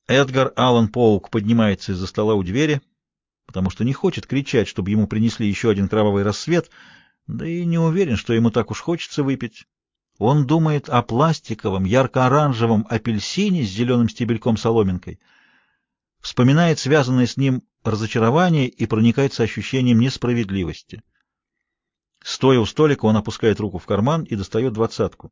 Эдгар Аллан Поук поднимается из-за стола у двери, потому что не хочет кричать, чтобы ему принесли еще один кровавый рассвет, да и не уверен, что ему так уж хочется выпить. Он думает о пластиковом, ярко-оранжевом апельсине с зеленым стебельком-соломинкой, вспоминает связанное с ним разочарование и проникается ощущением несправедливости. Стоя у столика, он опускает руку в карман и достает двадцатку.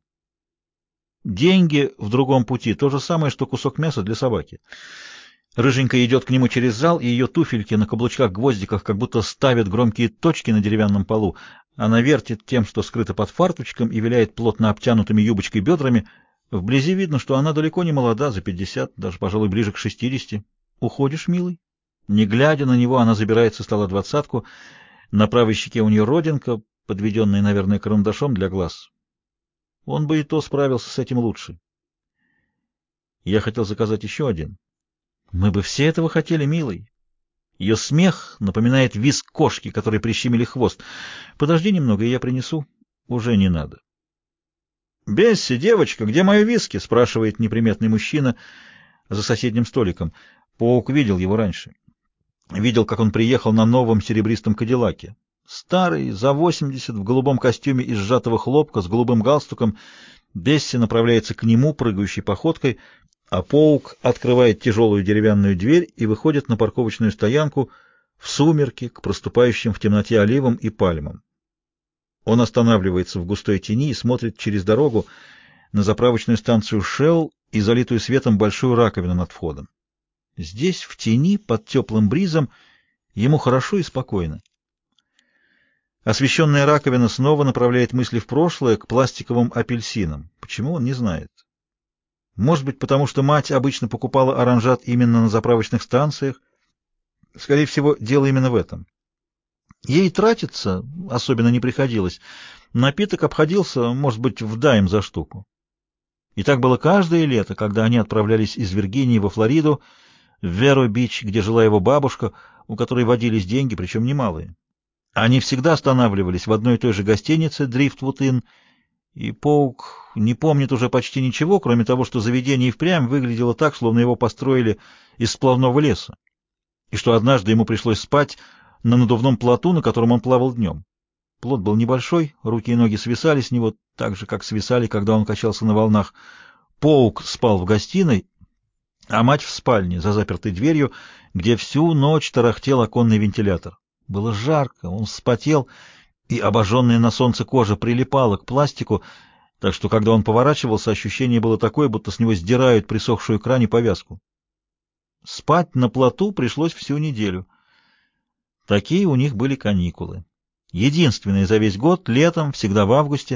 Деньги в другом пути — то же самое, что кусок мяса для собаки. Рыженькая идет к нему через зал, и ее туфельки на каблучках-гвоздиках как будто ставят громкие точки на деревянном полу. Она вертит тем, что скрыто под фарточком, и виляет плотно обтянутыми юбочкой бедрами. Вблизи видно, что она далеко не молода, за 50, даже, пожалуй, ближе к 60. «Уходишь, милый?» Не глядя на него, она забирает со стола двадцатку. На правой щеке у нее родинка, подведенная, наверное, карандашом для глаз. Он бы и то справился с этим лучше. Я хотел заказать еще один. Мы бы все этого хотели, милый. Ее смех напоминает визг кошки, которой прищемили хвост. Подожди немного, и я принесу. Уже не надо. «Бесси, девочка, где мои виски?» — спрашивает неприметный мужчина за соседним столиком. Паук видел его раньше. Видел, как он приехал на новом серебристом кадиллаке. Старый, за 80, в голубом костюме из сжатого хлопка, с голубым галстуком. Бесси направляется к нему, прыгающей походкой, а Паук открывает тяжелую деревянную дверь и выходит на парковочную стоянку в сумерки к проступающим в темноте оливам и пальмам. Он останавливается в густой тени и смотрит через дорогу на заправочную станцию Shell и залитую светом большую раковину над входом. Здесь, в тени, под теплым бризом, ему хорошо и спокойно. Освещенная раковина снова направляет мысли в прошлое, к пластиковым апельсинам. Почему, он не знает. Может быть, потому что мать обычно покупала оранжат именно на заправочных станциях. Скорее всего, дело именно в этом. Ей тратиться особенно не приходилось. Напиток обходился, может быть, в дайм за штуку. И так было каждое лето, когда они отправлялись из Виргинии во Флориду, в Веро-Бич, где жила его бабушка, у которой водились деньги, причем немалые. Они всегда останавливались в одной и той же гостинице «Дрифтвуд-Инн», и Паук не помнит уже почти ничего, кроме того, что заведение и впрямь выглядело так, словно его построили из сплавного леса, и что однажды ему пришлось спать на надувном плоту, на котором он плавал днем. Плот был небольшой, руки и ноги свисали с него, так же, как свисали, когда он качался на волнах. Паук спал в гостиной, а мать в спальне, за запертой дверью, где всю ночь тарахтел оконный вентилятор. Было жарко, он вспотел, и обожженная на солнце кожа прилипала к пластику, так что, когда он поворачивался, ощущение было такое, будто с него сдирают присохшую к ране повязку. Спать на плоту пришлось всю неделю. Такие у них были каникулы. Единственные за весь год, летом, всегда в августе.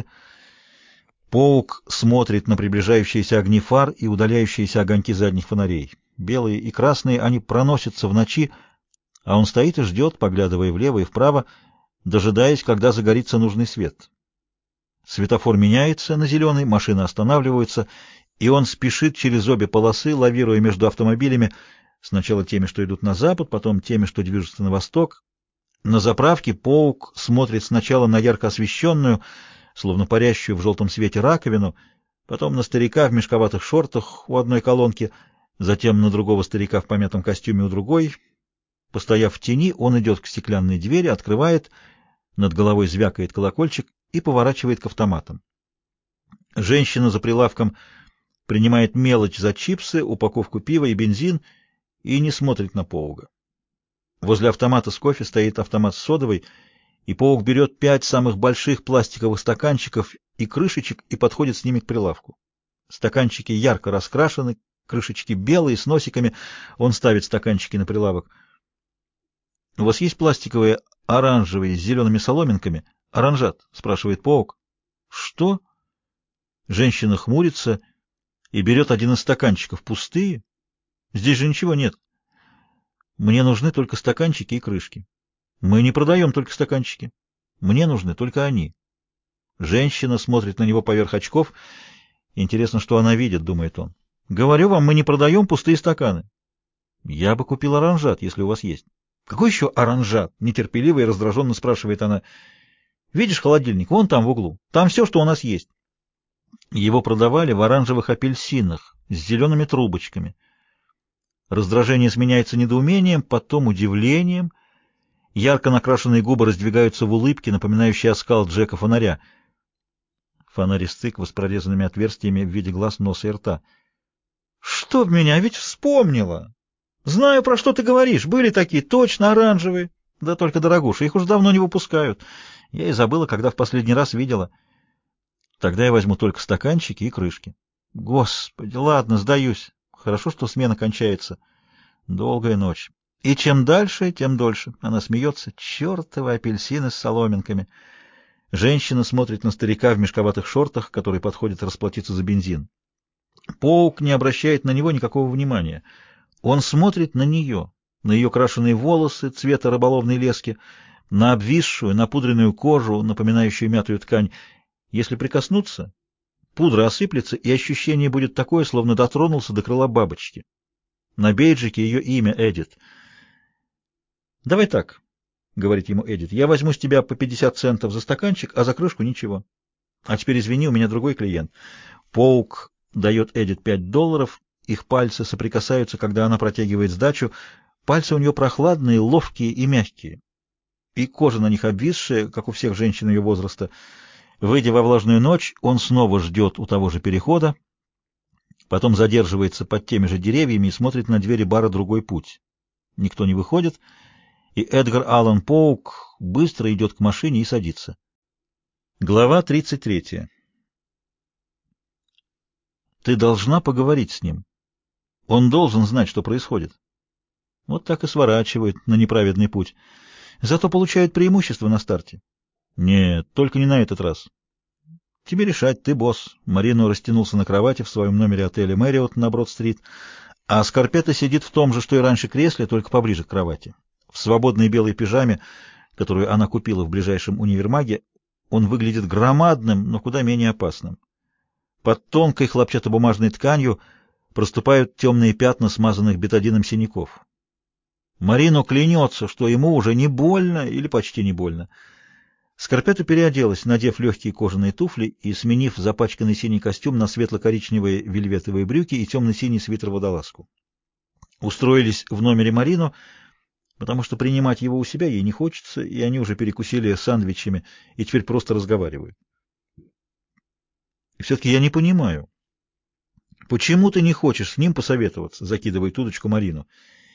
Паук смотрит на приближающиеся огни фар и удаляющиеся огоньки задних фонарей. Белые и красные они проносятся в ночи, а он стоит и ждет, поглядывая влево и вправо, дожидаясь, когда загорится нужный свет. Светофор меняется на зеленый, машины останавливаются, и он спешит через обе полосы, лавируя между автомобилями, сначала теми, что идут на запад, потом теми, что движутся на восток. На заправке Паук смотрит сначала на ярко освещенную, словно парящую в желтом свете раковину, потом на старика в мешковатых шортах у одной колонки, затем на другого старика в помятом костюме у другой. Постояв в тени, он идет к стеклянной двери, открывает, над головой звякает колокольчик и поворачивает к автоматам. Женщина за прилавком принимает мелочь за чипсы, упаковку пива и бензин и не смотрит на Поуга. Возле автомата с кофе стоит автомат с содовой, и Паук берет 5 самых больших пластиковых стаканчиков и крышечек и подходит с ними к прилавку. Стаканчики ярко раскрашены, крышечки белые, с носиками. Он ставит стаканчики на прилавок. — У вас есть пластиковые оранжевые с зелеными соломинками? — Оранжат, — спрашивает Паук. — Что? Женщина хмурится и берет один из стаканчиков. — Пустые? Здесь же ничего нет. — Мне нужны только стаканчики и крышки. — Мы не продаем только стаканчики. Мне нужны только они. Женщина смотрит на него поверх очков. Интересно, что она видит, думает он. — Говорю вам, мы не продаем пустые стаканы. — Я бы купил оранжат, если у вас есть. — Какой еще оранжат? — нетерпеливо и раздраженно спрашивает она. — Видишь холодильник? Вон там в углу. Там все, что у нас есть. Его продавали в оранжевых апельсинах с зелеными трубочками. Раздражение сменяется недоумением, потом удивлением. Ярко накрашенные губы раздвигаются в улыбке, напоминающей оскал Джека-фонаря. Фонарь-стык с прорезанными отверстиями в виде глаз, носа и рта. — Что в меня? Ведь вспомнила! Знаю, про что ты говоришь. Были такие, точно оранжевые. Да только, дорогуша, их уже давно не выпускают. Я и забыла, когда в последний раз видела. Тогда я возьму только стаканчики и крышки. Господи, ладно, сдаюсь. Хорошо, что смена кончается. Долгая ночь. И чем дальше, тем дольше. Она смеется. Чертовы апельсины с соломинками. Женщина смотрит на старика в мешковатых шортах, который подходит расплатиться за бензин. Поук не обращает на него никакого внимания. Он смотрит на нее, на ее крашеные волосы цвета рыболовной лески, на обвисшую, напудренную кожу, напоминающую мятую ткань. Если прикоснуться, пудра осыплется, и ощущение будет такое, словно дотронулся до крыла бабочки. На бейджике ее имя Эдит. «Давай так», — говорит ему Эдит, — «я возьму с тебя по 50 центов за стаканчик, а за крышку ничего. А теперь извини, у меня другой клиент». Поук дает Эдит $5. Их пальцы соприкасаются, когда она протягивает сдачу. Пальцы у нее прохладные, ловкие и мягкие. И кожа на них обвисшая, как у всех женщин ее возраста. Выйдя во влажную ночь, он снова ждет у того же перехода, потом задерживается под теми же деревьями и смотрит на двери бара «Другой путь». Никто не выходит, и Эдгар Аллан Поук быстро идет к машине и садится. Глава 33. Ты должна поговорить с ним. Он должен знать, что происходит. Вот так и сворачивают на неправедный путь. Зато получают преимущество на старте. Нет, только не на этот раз. Тебе решать, ты босс. Марино растянулся на кровати в своем номере отеля Мэриот на Брод-стрит, а Скарпетта сидит в том же, что и раньше кресле, только поближе к кровати. В свободной белой пижаме, которую она купила в ближайшем универмаге, он выглядит громадным, но куда менее опасным. Под тонкой хлопчатобумажной тканью проступают темные пятна смазанных бетадином синяков. Марино клянется, что ему уже не больно или почти не больно. Скарпетта переоделась, надев легкие кожаные туфли и сменив запачканный синий костюм на светло-коричневые вельветовые брюки и темно-синий свитер-водолазку. Устроились в номере Марино, потому что принимать его у себя ей не хочется, и они уже перекусили сэндвичами и теперь просто разговаривают. И все-таки я не понимаю, почему ты не хочешь с ним посоветоваться, закидывает удочку Марину.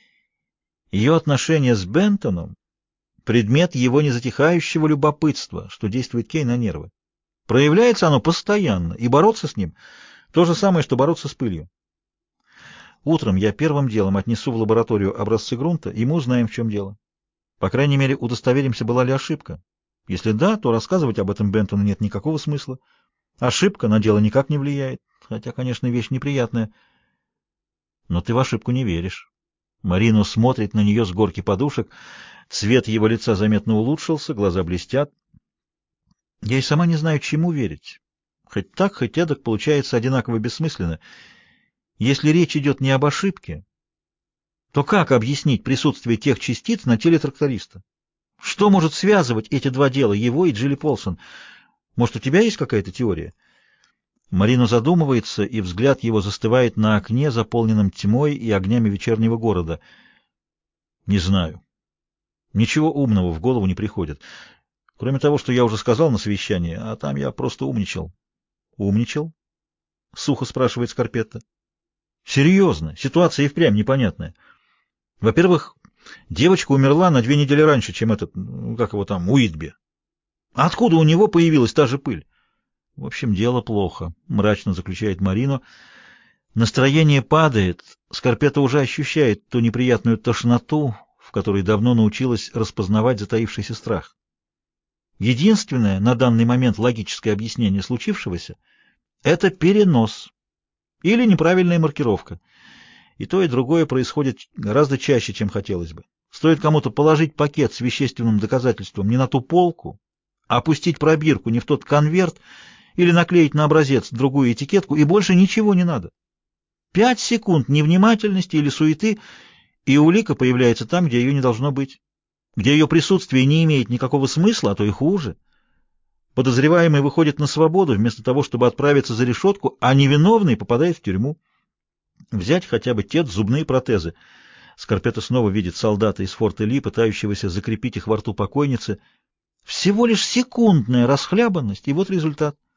Ее отношения с Бентоном — предмет его незатихающего любопытства, что действует Кей на нервы. Проявляется оно постоянно, и бороться с ним — то же самое, что бороться с пылью. Утром я первым делом отнесу в лабораторию образцы грунта, и мы узнаем, в чем дело. По крайней мере, удостоверимся, была ли ошибка. Если да, то рассказывать об этом Бентону нет никакого смысла. Ошибка на дело никак не влияет, хотя, конечно, вещь неприятная. Но ты в ошибку не веришь. Марино смотрит на нее с горки подушек. Цвет его лица заметно улучшился, глаза блестят. Я и сама не знаю, чему верить. Хоть так, хоть эдак получается одинаково бессмысленно. Если речь идет не об ошибке, то как объяснить присутствие тех частиц на теле тракториста? Что может связывать эти два дела, его и Джилли Полсон? Может, у тебя есть какая-то теория? Марино задумывается, и взгляд его застывает на окне, заполненном тьмой и огнями вечернего города. Не знаю. Ничего умного в голову не приходит. Кроме того, что я уже сказал на совещании, а там я просто умничал. Умничал? Сухо спрашивает Скарпетта. Серьезно, ситуация и впрямь непонятная. Во-первых, девочка умерла на 2 недели раньше, чем этот, как его там, Уитби. Откуда у него появилась та же пыль? В общем, дело плохо, мрачно заключает Марино. Настроение падает, Скарпетта уже ощущает ту неприятную тошноту, в которой давно научилась распознавать затаившийся страх. Единственное на данный момент логическое объяснение случившегося — это перенос или неправильная маркировка. И то, и другое происходит гораздо чаще, чем хотелось бы. Стоит кому-то положить пакет с вещественным доказательством не на ту полку, опустить пробирку не в тот конверт или наклеить на образец другую этикетку, и больше ничего не надо. 5 секунд невнимательности или суеты, и улика появляется там, где ее не должно быть, где ее присутствие не имеет никакого смысла, а то и хуже. Подозреваемый выходит на свободу вместо того, чтобы отправиться за решетку, а невиновный попадает в тюрьму. Взять хотя бы те зубные протезы. Скорпетто снова видит солдата из форта Ли, пытающегося закрепить их во рту покойницы. Всего лишь секундная расхлябанность, и вот результат.